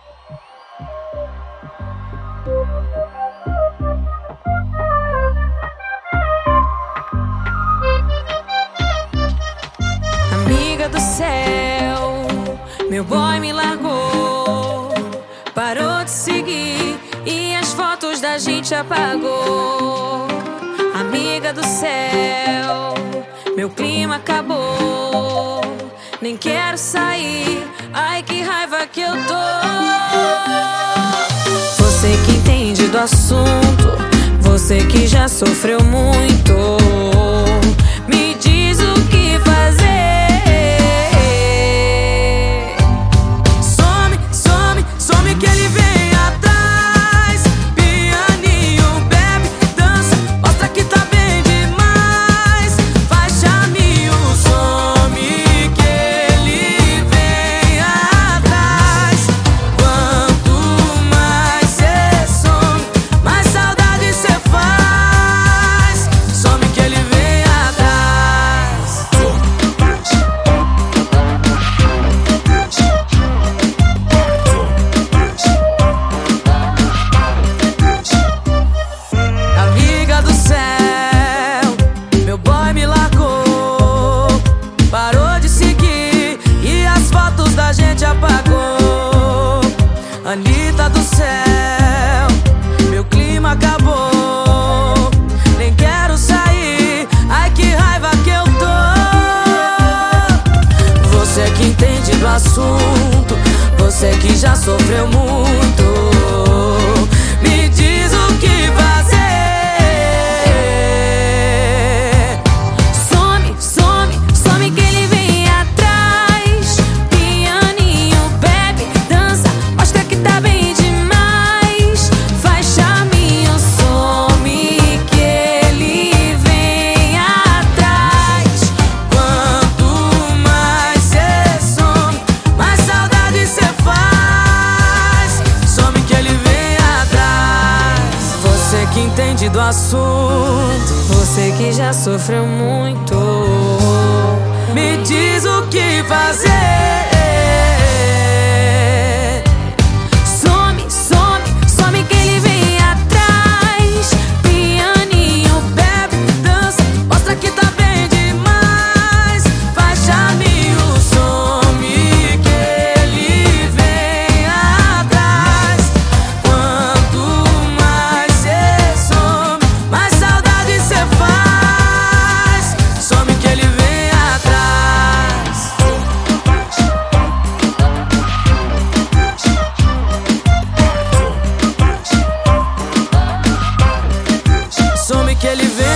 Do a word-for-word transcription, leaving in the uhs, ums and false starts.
Amiga do céu, meu boy me largou, parou de seguir e as fotos da gente apagou. Amiga do céu, meu clima acabou, nem quero sair, ai que raiva que eu tô. Você que entende do assunto, você que já sofreu muito, me diz o que fazer. Anitta do céu, meu clima acabou, nem quero sair, ai que raiva que eu tô. Você que entende do assunto, você que já sofreu muito, me diz o que fazer. Some, some, some que ele vem atrás. Pianinho, bebe, dança, mostra que tá bem demais. Faz charminho, some que ele vem atrás. Quanto mais cê some, mais saudade cê faz. Some que ele vem atrás. Você que entende do assunto, Você que já sofreu muito, me diz o que fazer. some, some, some que ele vem atrás. Pianinho, Bebe, dança, mostra que tá bem demais. Faz charminho, some que ele vem atrás. Quanto mais cê some, mais saudade cê faz. Some que ele vem atrás. Some que ele vem